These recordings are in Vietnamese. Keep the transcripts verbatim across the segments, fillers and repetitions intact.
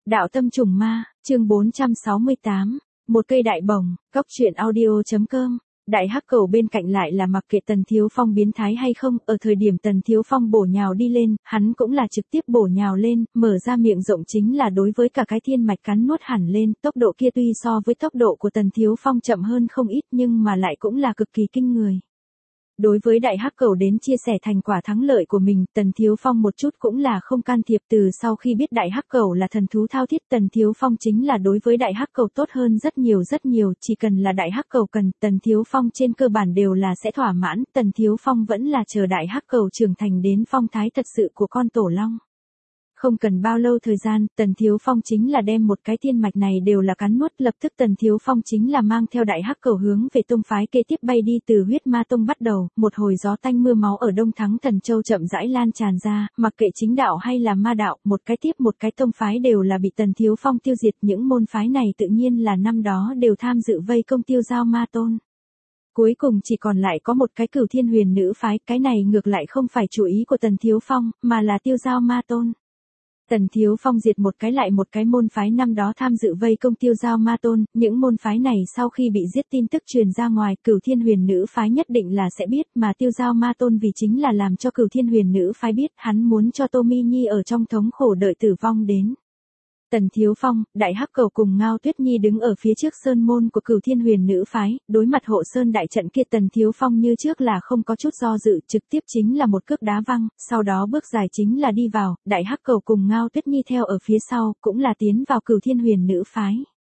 Đạo tâm trùng ma, chương bốn trăm sáu mươi tám, một cây đại bổng, góc truyện audio.com. Đại hắc cầu bên cạnh lại là mặc kệ Tần Thiếu Phong biến thái hay không, ở thời điểm Tần Thiếu Phong bổ nhào đi lên, hắn cũng là trực tiếp bổ nhào lên, mở ra miệng rộng chính là đối với cả cái thiên mạch cắn nuốt hẳn lên, tốc độ kia tuy so với tốc độ của Tần Thiếu Phong chậm hơn không ít nhưng mà lại cũng là cực kỳ kinh người. Đối với đại hắc cầu đến chia sẻ thành quả thắng lợi của mình, Tần Thiếu Phong một chút cũng là không can thiệp. Từ sau khi biết đại hắc cầu là thần thú thao thiết, Tần Thiếu Phong chính là đối với đại hắc cầu tốt hơn rất nhiều rất nhiều, chỉ cần là đại hắc cầu cần, Tần Thiếu Phong trên cơ bản đều là sẽ thỏa mãn. Tần Thiếu Phong vẫn là chờ đại hắc cầu trưởng thành đến phong thái thật sự của con tổ long. Không cần bao lâu thời gian, Tần Thiếu Phong chính là đem một cái thiên mạch này đều là cắn nuốt, lập tức Tần Thiếu Phong chính là mang theo đại hắc cầu hướng về tông phái kế tiếp bay đi. Từ huyết ma tông bắt đầu, một hồi gió tanh mưa máu ở Đông Thắng Thần Châu chậm rãi lan tràn ra, mặc kệ chính đạo hay là ma đạo, một cái tiếp một cái tông phái đều là bị Tần Thiếu Phong tiêu diệt. Những môn phái này tự nhiên là năm đó đều tham dự vây công Tiêu Giao Ma Tôn. Cuối cùng chỉ còn lại có một cái Cửu Thiên Huyền Nữ phái, cái này ngược lại không phải chủ ý của Tần Thiếu Phong, mà là Tiêu Giao Ma Tôn. Tần Thiếu Phong diệt một cái lại một cái môn phái năm đó tham dự vây công Tiêu Giao Ma Tôn, những môn phái này sau khi bị giết tin tức truyền ra ngoài, Cửu Thiên Huyền Nữ phái nhất định là sẽ biết, mà Tiêu Giao Ma Tôn vì chính là làm cho Cửu Thiên Huyền Nữ phái biết, hắn muốn cho Tô Mi Nhi ở trong thống khổ đợi tử vong đến. Tần Thiếu Phong, đại hắc cầu cùng Ngao Tuyết Nhi đứng ở phía trước sơn môn của Cửu Thiên Huyền Nữ phái, đối mặt hộ sơn đại trận kia, Tần Thiếu Phong như trước là không có chút do dự, trực tiếp chính là một cước đá văng, sau đó bước dài chính là đi vào, đại hắc cầu cùng Ngao Tuyết Nhi theo ở phía sau, cũng là tiến vào Cửu Thiên Huyền Nữ phái.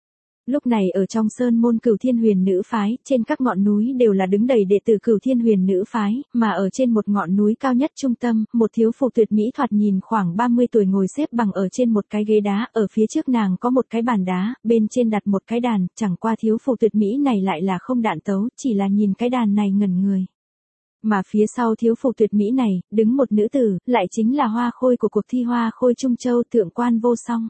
Lúc này ở trong sơn môn Cửu Thiên Huyền Nữ phái, trên các ngọn núi đều là đứng đầy đệ tử Cửu Thiên Huyền Nữ phái, mà ở trên một ngọn núi cao nhất trung tâm, một thiếu phụ tuyệt mỹ thoạt nhìn khoảng ba mươi tuổi ngồi xếp bằng ở trên một cái ghế đá, ở phía trước nàng có một cái bàn đá, bên trên đặt một cái đàn, chẳng qua thiếu phụ tuyệt mỹ này lại là không đạn tấu, chỉ là nhìn cái đàn này ngẩn người. Mà phía sau thiếu phụ tuyệt mỹ này, đứng một nữ tử, lại chính là hoa khôi của cuộc thi hoa khôi Trung Châu, Thượng Quan Vô Song.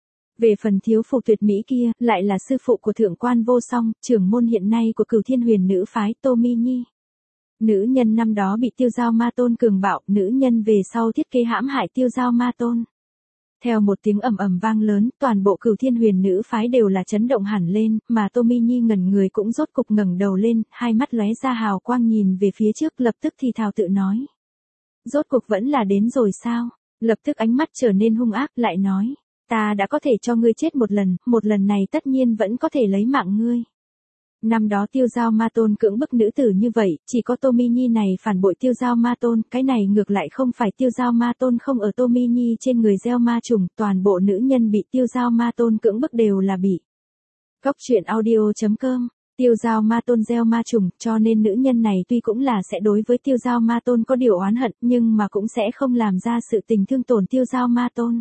Về phần thiếu phụ tuyệt mỹ kia, lại là sư phụ của Thượng Quan Vô Song, trưởng môn hiện nay của Cửu Thiên Huyền Nữ phái, Tô Mi Nhi. Nữ nhân năm đó bị Tiêu Giao Ma Tôn cường bạo, nữ nhân về sau thiết kế hãm hại Tiêu Giao Ma Tôn. Theo một tiếng ầm ầm vang lớn, toàn bộ Cửu Thiên Huyền Nữ phái đều là chấn động hẳn lên, mà Tô Mi Nhi ngẩn người cũng rốt cục ngẩng đầu lên, hai mắt lóe ra hào quang nhìn về phía trước, lập tức thì thào tự nói: rốt cục vẫn là đến rồi sao? Lập tức ánh mắt trở nên hung ác, lại nói: ta đã có thể cho ngươi chết một lần, một lần này tất nhiên vẫn có thể lấy mạng ngươi. Năm đó Tiêu Giao Ma Tôn cưỡng bức nữ tử như vậy, chỉ có Tô Mi Nhi này phản bội Tiêu Giao Ma Tôn, cái này ngược lại không phải Tiêu Giao Ma Tôn không ở Tô Mi Nhi trên người gieo ma trùng, toàn bộ nữ nhân bị Tiêu Giao Ma Tôn cưỡng bức đều là bị. Góc truyện audio.com, Tiêu Giao Ma Tôn gieo ma trùng, cho nên nữ nhân này tuy cũng là sẽ đối với Tiêu Giao Ma Tôn có điều oán hận, nhưng mà cũng sẽ không làm ra sự tình thương tổn Tiêu Giao Ma Tôn.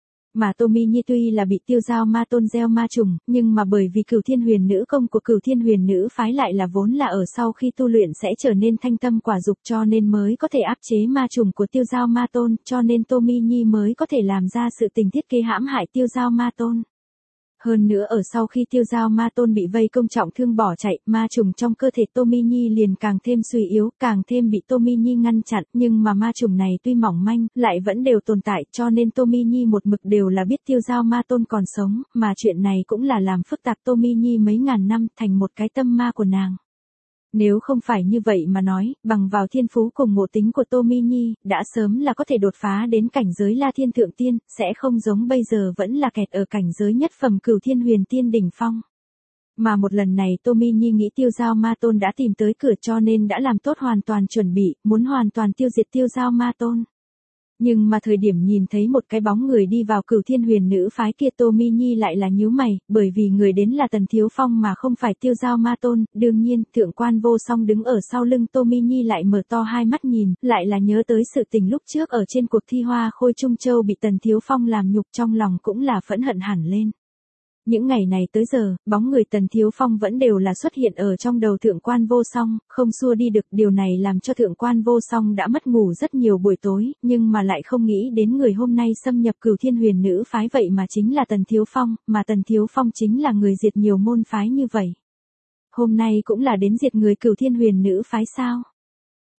Mà Tô Mi Nhi tuy là bị Tiêu Giao Ma Tôn gieo ma trùng, nhưng mà bởi vì Cửu Thiên Huyền Nữ công của Cửu Thiên Huyền Nữ phái lại là vốn là ở sau khi tu luyện sẽ trở nên thanh tâm quả dục, cho nên mới có thể áp chế ma trùng của Tiêu Giao Ma Tôn, cho nên Tô Mi Nhi mới có thể làm ra sự tình thiết kế hãm hại Tiêu Giao Ma Tôn. Hơn nữa ở sau khi Tiêu Giao Ma Tôn bị vây công trọng thương bỏ chạy, ma trùng trong cơ thể Tô Mi Nhi liền càng thêm suy yếu, càng thêm bị Tô Mi Nhi ngăn chặn, nhưng mà ma trùng này tuy mỏng manh, lại vẫn đều tồn tại, cho nên Tô Mi Nhi một mực đều là biết Tiêu Giao Ma Tôn còn sống, mà chuyện này cũng là làm phức tạp Tô Mi Nhi mấy ngàn năm thành một cái tâm ma của nàng. Nếu không phải như vậy mà nói, bằng vào thiên phú cùng ngộ tính của Tô Mi Nhi, đã sớm là có thể đột phá đến cảnh giới La Thiên Thượng Tiên, sẽ không giống bây giờ vẫn là kẹt ở cảnh giới nhất phẩm Cửu Thiên Huyền Tiên đỉnh phong. Mà một lần này Tô Mi Nhi nghĩ Tiêu Giao Ma Tôn đã tìm tới cửa, cho nên đã làm tốt hoàn toàn chuẩn bị, muốn hoàn toàn tiêu diệt Tiêu Giao Ma Tôn. Nhưng mà thời điểm nhìn thấy một cái bóng người đi vào Cửu Thiên Huyền Nữ phái kia, Tô Mi Nhi lại là nhíu mày, bởi vì người đến là Tần Thiếu Phong mà không phải Tiêu Giao Ma Tôn, đương nhiên, Thượng Quan Vô Song đứng ở sau lưng Tô Mi Nhi lại mở to hai mắt nhìn, lại là nhớ tới sự tình lúc trước ở trên cuộc thi hoa khôi Trung Châu bị Tần Thiếu Phong làm nhục, trong lòng cũng là phẫn hận hẳn lên. Những ngày này tới giờ, bóng người Tần Thiếu Phong vẫn đều là xuất hiện ở trong đầu Thượng Quan Vô Song, không xua đi được, điều này làm cho Thượng Quan Vô Song đã mất ngủ rất nhiều buổi tối, nhưng mà lại không nghĩ đến người hôm nay xâm nhập Cửu Thiên Huyền Nữ phái vậy mà chính là Tần Thiếu Phong, mà Tần Thiếu Phong chính là người diệt nhiều môn phái như vậy. Hôm nay cũng là đến diệt người Cửu Thiên Huyền Nữ phái sao?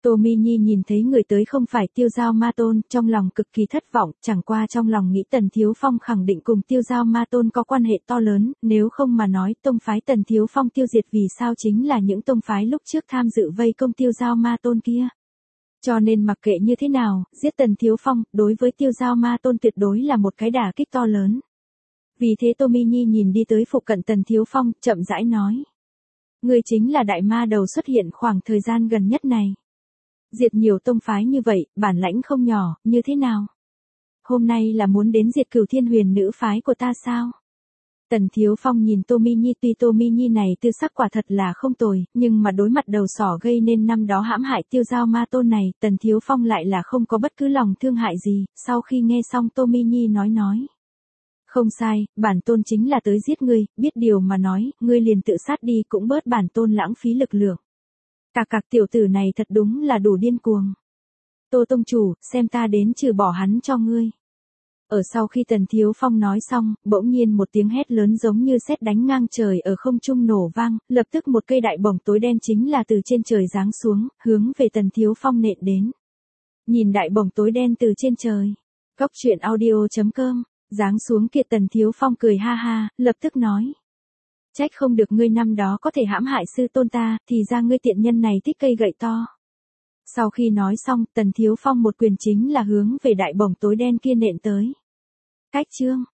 Tô Mi Nhi nhìn thấy người tới không phải Tiêu Giao Ma Tôn, trong lòng cực kỳ thất vọng, chẳng qua trong lòng nghĩ Tần Thiếu Phong khẳng định cùng Tiêu Giao Ma Tôn có quan hệ to lớn, nếu không mà nói tông phái Tần Thiếu Phong tiêu diệt vì sao chính là những tông phái lúc trước tham dự vây công Tiêu Giao Ma Tôn kia. Cho nên mặc kệ như thế nào, giết Tần Thiếu Phong, đối với Tiêu Giao Ma Tôn tuyệt đối là một cái đả kích to lớn. Vì thế Tô Mi Nhi nhìn đi tới phụ cận Tần Thiếu Phong, chậm rãi nói. Người chính là đại ma đầu xuất hiện khoảng thời gian gần nhất này. Diệt nhiều tông phái như vậy, bản lãnh không nhỏ, như thế nào? Hôm nay là muốn đến diệt Cửu Thiên Huyền nữ phái của ta sao? Tần Thiếu Phong nhìn Tô Mi Nhi, tuy Tô Mi Nhi này tư sắc quả thật là không tồi, nhưng mà đối mặt đầu sỏ gây nên năm đó hãm hại Tiêu Giao Ma Tôn này, Tần Thiếu Phong lại là không có bất cứ lòng thương hại gì, sau khi nghe xong Tô Mi Nhi nói nói. Không sai, bản tôn chính là tới giết ngươi, biết điều mà nói, ngươi liền tự sát đi cũng bớt bản tôn lãng phí lực lượng. Cạc cạc tiểu tử này thật đúng là đủ điên cuồng. Tô tông chủ, xem ta đến trừ bỏ hắn cho ngươi. Ở sau khi Tần Thiếu Phong nói xong, bỗng nhiên một tiếng hét lớn giống như sét đánh ngang trời ở không trung nổ vang, lập tức một cây đại bổng tối đen chính là từ trên trời giáng xuống, hướng về Tần Thiếu Phong nện đến. Nhìn đại bổng tối đen từ trên trời. Cóc truyện audio chấm com, giáng xuống kia Tần Thiếu Phong cười ha ha, lập tức nói. Trách không được ngươi năm đó có thể hãm hại sư tôn ta, thì ra ngươi tiện nhân này thích cây gậy to. Sau khi nói xong, Tần Thiếu Phong một quyền chính là hướng về đại bổng tối đen kia nện tới. Cách chương